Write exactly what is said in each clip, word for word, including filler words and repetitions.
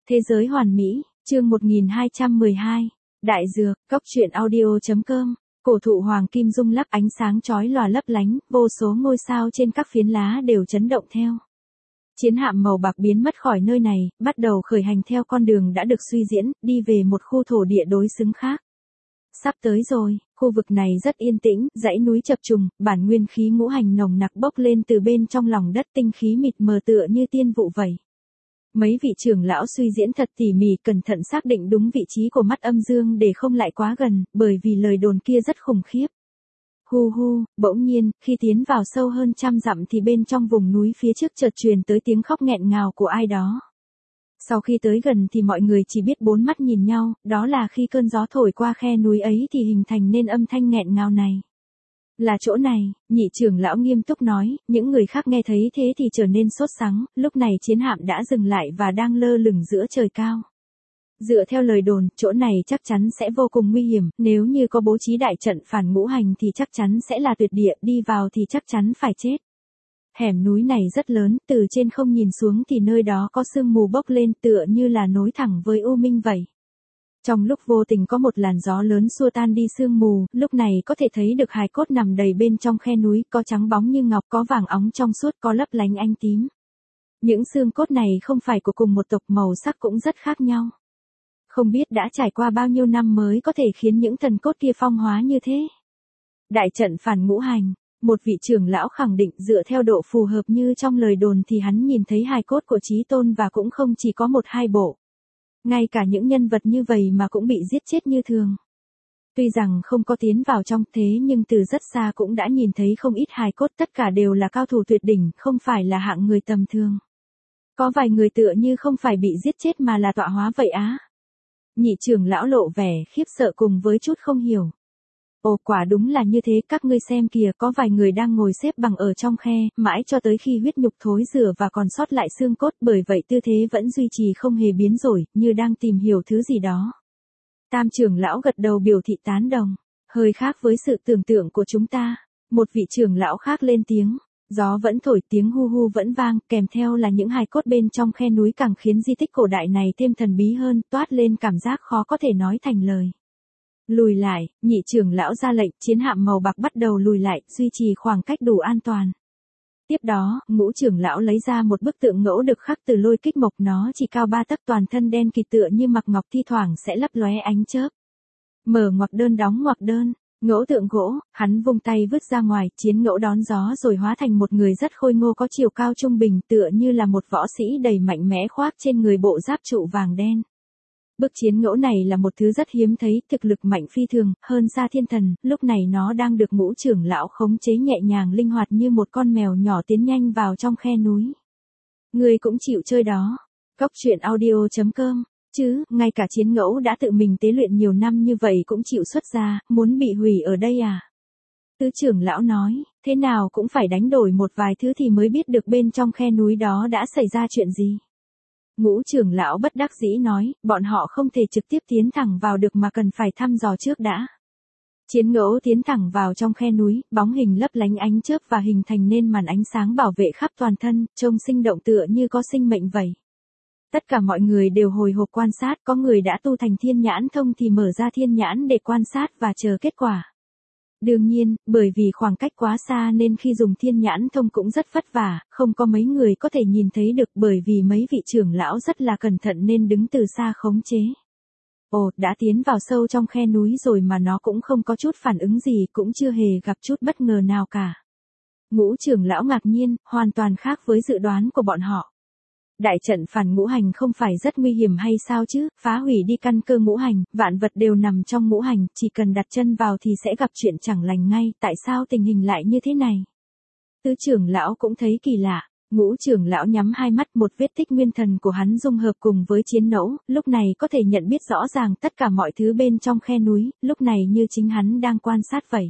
Thế giới hoàn mỹ, chương một nghìn hai trăm mười hai. Đại dược, cốc truyện audio.com. Cổ thụ hoàng kim rung lắc ánh sáng chói lòa lấp lánh, vô số ngôi sao trên các phiến lá đều chấn động theo. Chiến hạm màu bạc biến mất khỏi nơi này, bắt đầu khởi hành theo con đường đã được suy diễn, đi về một khu thổ địa đối xứng khác. Sắp tới rồi, khu vực này rất yên tĩnh, dãy núi chập trùng, bản nguyên khí ngũ hành nồng nặc bốc lên từ bên trong lòng đất, tinh khí mịt mờ tựa như tiên vụ vậy. Mấy vị trưởng lão suy diễn thật tỉ mỉ, cẩn thận xác định đúng vị trí của mắt âm dương để không lại quá gần, bởi vì lời đồn kia rất khủng khiếp. Hu hu, bỗng nhiên, khi tiến vào sâu hơn trăm dặm thì bên trong vùng núi phía trước chợt truyền tới tiếng khóc nghẹn ngào của ai đó. Sau khi tới gần thì mọi người chỉ biết bốn mắt nhìn nhau, đó là khi cơn gió thổi qua khe núi ấy thì hình thành nên âm thanh nghẹn ngào này. Là chỗ này, nhị trưởng lão nghiêm túc nói, những người khác nghe thấy thế thì trở nên sốt sắng, lúc này chiến hạm đã dừng lại và đang lơ lửng giữa trời cao. Dựa theo lời đồn, chỗ này chắc chắn sẽ vô cùng nguy hiểm, nếu như có bố trí đại trận phản ngũ hành thì chắc chắn sẽ là tuyệt địa, đi vào thì chắc chắn phải chết. Hẻm núi này rất lớn, từ trên không nhìn xuống thì nơi đó có sương mù bốc lên tựa như là nối thẳng với u minh vậy. Trong lúc vô tình có một làn gió lớn xua tan đi sương mù, lúc này có thể thấy được hài cốt nằm đầy bên trong khe núi, có trắng bóng như ngọc, có vàng óng trong suốt, có lấp lánh ánh tím. Những xương cốt này không phải của cùng một tộc, màu sắc cũng rất khác nhau. Không biết đã trải qua bao nhiêu năm mới có thể khiến những thần cốt kia phong hóa như thế. Đại trận phản ngũ hành, một vị trưởng lão khẳng định, dựa theo độ phù hợp như trong lời đồn thì hắn nhìn thấy hài cốt của Chí Tôn và cũng không chỉ có một hai bộ. Ngay cả những nhân vật như vậy mà cũng bị giết chết như thường. Tuy rằng không có tiến vào trong thế nhưng từ rất xa cũng đã nhìn thấy không ít hài cốt, tất cả đều là cao thủ tuyệt đỉnh, không phải là hạng người tầm thường. Có vài người tựa như không phải bị giết chết mà là tọa hóa vậy á. Nhị trưởng lão lộ vẻ khiếp sợ cùng với chút không hiểu. Ồ, quả đúng là như thế, các ngươi xem kìa, có vài người đang ngồi xếp bằng ở trong khe, mãi cho tới khi huyết nhục thối rữa và còn sót lại xương cốt, bởi vậy tư thế vẫn duy trì không hề biến đổi, như đang tìm hiểu thứ gì đó. Tam trưởng lão gật đầu biểu thị tán đồng, hơi khác với sự tưởng tượng của chúng ta. Một vị trưởng lão khác lên tiếng, gió vẫn thổi, tiếng hu hu vẫn vang, kèm theo là những hài cốt bên trong khe núi càng khiến di tích cổ đại này thêm thần bí hơn, toát lên cảm giác khó có thể nói thành lời. Lùi lại, nhị trưởng lão ra lệnh, chiến hạm màu bạc bắt đầu lùi lại, duy trì khoảng cách đủ an toàn. Tiếp đó, ngũ trưởng lão lấy ra một bức tượng ngẫu được khắc từ lôi kích mộc, nó chỉ cao ba tấc, toàn thân đen kịt tựa như mặc ngọc, thi thoảng sẽ lấp lóe ánh chớp. Mở ngoặc đơn, đóng ngoặc đơn, ngẫu tượng gỗ, hắn vung tay vứt ra ngoài, chiến ngẫu đón gió rồi hóa thành một người rất khôi ngô, có chiều cao trung bình, tựa như là một võ sĩ đầy mạnh mẽ khoác trên người bộ giáp trụ vàng đen. Bức chiến ngẫu này là một thứ rất hiếm thấy, thực lực mạnh phi thường, hơn xa thiên thần, lúc này nó đang được ngũ trưởng lão khống chế nhẹ nhàng linh hoạt như một con mèo nhỏ tiến nhanh vào trong khe núi. Người cũng chịu chơi đó. Cốc truyện audio.com. Chứ, ngay cả chiến ngẫu đã tự mình tế luyện nhiều năm như vậy cũng chịu xuất ra, muốn bị hủy ở đây à? Tứ trưởng lão nói, thế nào cũng phải đánh đổi một vài thứ thì mới biết được bên trong khe núi đó đã xảy ra chuyện gì. Ngũ trưởng lão bất đắc dĩ nói, bọn họ không thể trực tiếp tiến thẳng vào được mà cần phải thăm dò trước đã. Chiến ngẫu tiến thẳng vào trong khe núi, bóng hình lấp lánh ánh chớp và hình thành nên màn ánh sáng bảo vệ khắp toàn thân, trông sinh động tựa như có sinh mệnh vậy. Tất cả mọi người đều hồi hộp quan sát, có người đã tu thành thiên nhãn thông thì mở ra thiên nhãn để quan sát và chờ kết quả. Đương nhiên, bởi vì khoảng cách quá xa nên khi dùng thiên nhãn thông cũng rất vất vả, không có mấy người có thể nhìn thấy được, bởi vì mấy vị trưởng lão rất là cẩn thận nên đứng từ xa khống chế. Ồ, đã tiến vào sâu trong khe núi rồi mà nó cũng không có chút phản ứng gì, cũng chưa hề gặp chút bất ngờ nào cả. Ngũ trưởng lão ngạc nhiên, hoàn toàn khác với dự đoán của bọn họ. Đại trận phản ngũ hành không phải rất nguy hiểm hay sao chứ, phá hủy đi căn cơ ngũ hành, vạn vật đều nằm trong ngũ hành, chỉ cần đặt chân vào thì sẽ gặp chuyện chẳng lành ngay, tại sao tình hình lại như thế này? Tứ trưởng lão cũng thấy kỳ lạ, ngũ trưởng lão nhắm hai mắt, một vết tích nguyên thần của hắn dung hợp cùng với chiến ngẫu, lúc này có thể nhận biết rõ ràng tất cả mọi thứ bên trong khe núi, lúc này như chính hắn đang quan sát vậy.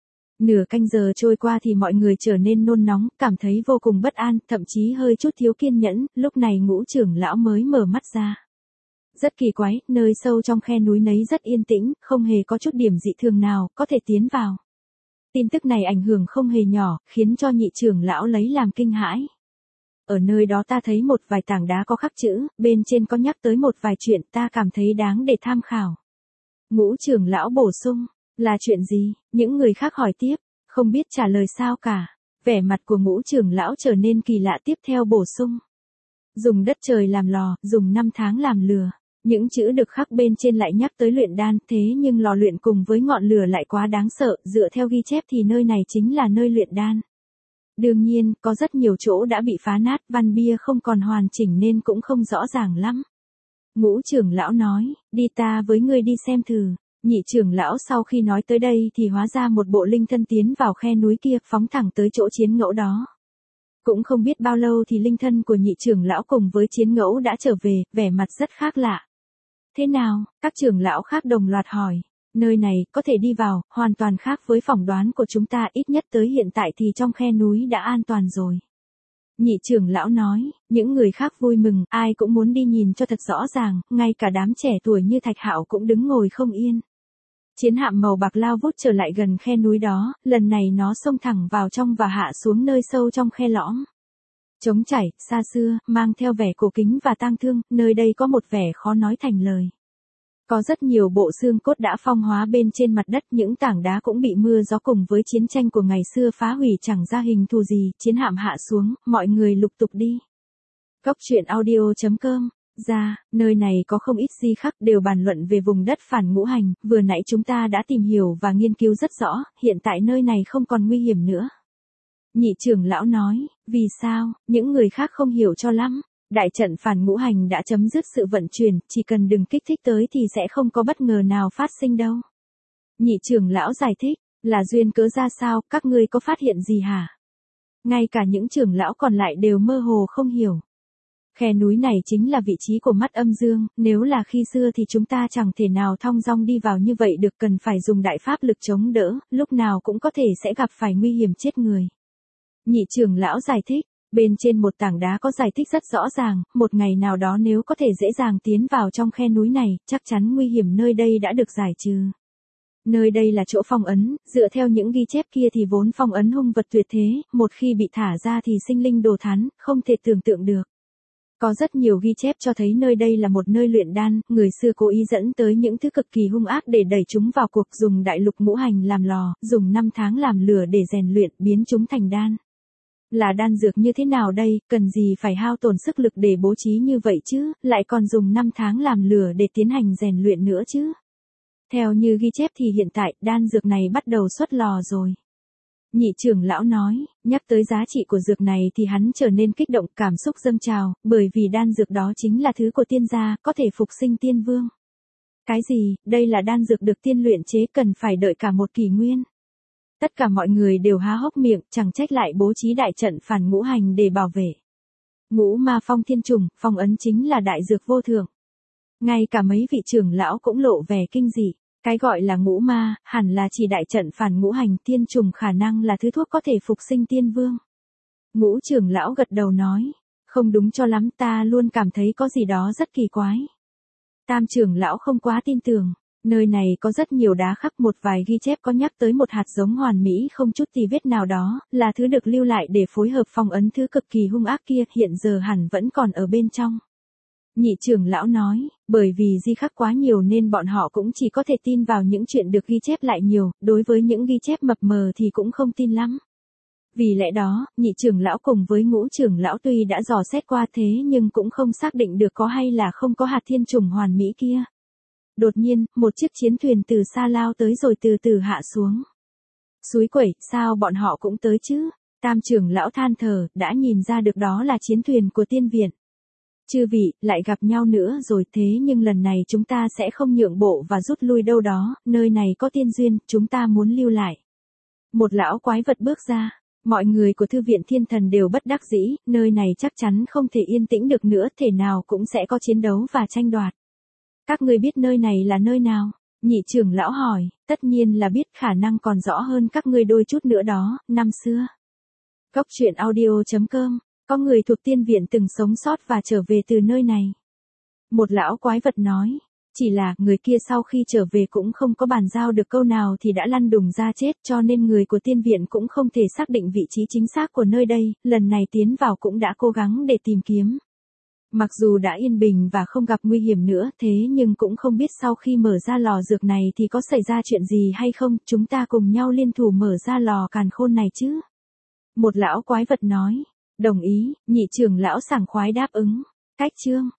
Nửa canh giờ trôi qua thì mọi người trở nên nôn nóng, cảm thấy vô cùng bất an, thậm chí hơi chút thiếu kiên nhẫn, lúc này ngũ trưởng lão mới mở mắt ra. Rất kỳ quái, nơi sâu trong khe núi nấy rất yên tĩnh, không hề có chút điểm dị thường nào, có thể tiến vào. Tin tức này ảnh hưởng không hề nhỏ, khiến cho nhị trưởng lão lấy làm kinh hãi. ở nơi đó ta thấy một vài tảng đá có khắc chữ, bên trên có nhắc tới một vài chuyện ta cảm thấy đáng để tham khảo. Ngũ trưởng lão bổ sung, là chuyện gì? Những người khác hỏi tiếp, không biết trả lời sao cả. Vẻ mặt của ngũ trưởng lão trở nên kỳ lạ tiếp theo bổ sung. Dùng đất trời làm lò, dùng năm tháng làm lửa. Những chữ được khắc bên trên lại nhắc tới luyện đan, thế nhưng lò luyện cùng với ngọn lửa lại quá đáng sợ, dựa theo ghi chép thì nơi này chính là nơi luyện đan. Đương nhiên, có rất nhiều chỗ đã bị phá nát, văn bia không còn hoàn chỉnh nên cũng không rõ ràng lắm. Ngũ trưởng lão nói, đi ta với ngươi đi xem thử. Nhị trưởng lão sau khi nói tới đây thì hóa ra một bộ linh thân tiến vào khe núi kia, phóng thẳng tới chỗ chiến ngẫu đó. Cũng không biết bao lâu thì linh thân của nhị trưởng lão cùng với chiến ngẫu đã trở về, vẻ mặt rất khác lạ. Thế nào? Các trưởng lão khác đồng loạt hỏi. Nơi này, có thể đi vào, hoàn toàn khác với phỏng đoán của chúng ta, ít nhất tới hiện tại thì trong khe núi đã an toàn rồi. Nhị trưởng lão nói, những người khác vui mừng, ai cũng muốn đi nhìn cho thật rõ ràng, ngay cả đám trẻ tuổi như Thạch Hạo cũng đứng ngồi không yên. Chiến hạm màu bạc lao vút trở lại gần khe núi đó, lần này nó xông thẳng vào trong và hạ xuống nơi sâu trong khe lõm. Trống chảy, xa xưa, mang theo vẻ cổ kính và tang thương, nơi đây có một vẻ khó nói thành lời. Có rất nhiều bộ xương cốt đã phong hóa bên trên mặt đất, những tảng đá cũng bị mưa gió cùng với chiến tranh của ngày xưa phá hủy chẳng ra hình thù gì, chiến hạm hạ xuống, mọi người lục tục đi. Góc truyện audio chấm com. Ra, nơi này có không ít di khắc đều bàn luận về vùng đất phản ngũ hành, vừa nãy chúng ta đã tìm hiểu và nghiên cứu rất rõ, hiện tại nơi này không còn nguy hiểm nữa. Nhị trưởng lão nói, vì sao, những người khác không hiểu cho lắm. Đại trận phản ngũ hành đã chấm dứt sự vận chuyển, chỉ cần đừng kích thích tới thì sẽ không có bất ngờ nào phát sinh đâu. Nhị trưởng lão giải thích, là duyên cớ ra sao, các ngươi có phát hiện gì hả? Ngay cả những trưởng lão còn lại đều mơ hồ không hiểu. Khe núi này chính là vị trí của mắt âm dương, nếu là khi xưa thì chúng ta chẳng thể nào thong dong đi vào như vậy được, cần phải dùng đại pháp lực chống đỡ, lúc nào cũng có thể sẽ gặp phải nguy hiểm chết người. Nhị trưởng lão giải thích, bên trên một tảng đá có giải thích rất rõ ràng, một ngày nào đó nếu có thể dễ dàng tiến vào trong khe núi này, chắc chắn nguy hiểm nơi đây đã được giải trừ. Nơi đây là chỗ phong ấn, dựa theo những ghi chép kia thì vốn phong ấn hung vật tuyệt thế, một khi bị thả ra thì sinh linh đồ thán, không thể tưởng tượng được. Có rất nhiều ghi chép cho thấy nơi đây là một nơi luyện đan, người xưa cố ý dẫn tới những thứ cực kỳ hung ác để đẩy chúng vào cuộc, dùng đại lục ngũ hành làm lò, dùng năm tháng làm lửa để rèn luyện, biến chúng thành đan. Là đan dược như thế nào đây, cần gì phải hao tổn sức lực để bố trí như vậy chứ, lại còn dùng năm tháng làm lửa để tiến hành rèn luyện nữa chứ. Theo như ghi chép thì hiện tại, đan dược này bắt đầu xuất lò rồi. Nhị trưởng lão nói, nhắc tới giá trị của dược này thì hắn trở nên kích động, cảm xúc dâng trào, bởi vì đan dược đó chính là thứ của tiên gia, có thể phục sinh tiên vương. Cái gì, đây là đan dược được tiên luyện chế, cần phải đợi cả một kỷ nguyên. Tất cả mọi người đều há hốc miệng, chẳng trách lại bố trí đại trận phản ngũ hành để bảo vệ. Ngũ ma phong thiên trùng, phong ấn chính là đại dược vô thượng. Ngay cả mấy vị trưởng lão cũng lộ vẻ kinh dị. Cái gọi là ngũ ma, hẳn là chỉ đại trận phản ngũ hành, tiên trùng khả năng là thứ thuốc có thể phục sinh tiên vương. Ngũ trưởng lão gật đầu nói, không đúng cho lắm, ta luôn cảm thấy có gì đó rất kỳ quái. Tam trưởng lão không quá tin tưởng, nơi này có rất nhiều đá khắc, một vài ghi chép có nhắc tới một hạt giống hoàn mỹ không chút tì vết nào đó, là thứ được lưu lại để phối hợp phong ấn thứ cực kỳ hung ác kia, hiện giờ hẳn vẫn còn ở bên trong. Nhị trưởng lão nói, bởi vì di khắc quá nhiều nên bọn họ cũng chỉ có thể tin vào những chuyện được ghi chép lại nhiều, đối với những ghi chép mập mờ thì cũng không tin lắm. Vì lẽ đó, nhị trưởng lão cùng với ngũ trưởng lão tuy đã dò xét qua thế nhưng cũng không xác định được có hay là không có hạt thiên trùng hoàn mỹ kia. Đột nhiên, một chiếc chiến thuyền từ xa lao tới rồi từ từ hạ xuống. Suối quẩy, sao bọn họ cũng tới chứ? Tam trưởng lão than thở, đã nhìn ra được đó là chiến thuyền của tiên viện. Chư vị, lại gặp nhau nữa rồi, thế nhưng lần này chúng ta sẽ không nhượng bộ và rút lui đâu đó, nơi này có tiên duyên, chúng ta muốn lưu lại. Một lão quái vật bước ra, mọi người của thư viện thiên thần đều bất đắc dĩ, nơi này chắc chắn không thể yên tĩnh được nữa, thể nào cũng sẽ có chiến đấu và tranh đoạt. Các ngươi biết nơi này là nơi nào? Nhị trưởng lão hỏi, tất nhiên là biết, khả năng còn rõ hơn các ngươi đôi chút nữa đó, năm xưa. Góc truyện audio chấm com. Có người thuộc tiên viện từng sống sót và trở về từ nơi này. Một lão quái vật nói, Chỉ là, người kia sau khi trở về cũng không có bàn giao được câu nào thì đã lăn đùng ra chết, cho nên người của tiên viện cũng không thể xác định vị trí chính xác của nơi đây, lần này tiến vào cũng đã cố gắng để tìm kiếm. Mặc dù đã yên bình và không gặp nguy hiểm nữa, thế nhưng cũng không biết sau khi mở ra lò dược này thì có xảy ra chuyện gì hay không, chúng ta cùng nhau liên thủ mở ra lò càn khôn này chứ. Một lão quái vật nói, đồng ý, nhị trưởng lão sảng khoái đáp ứng. Cách chương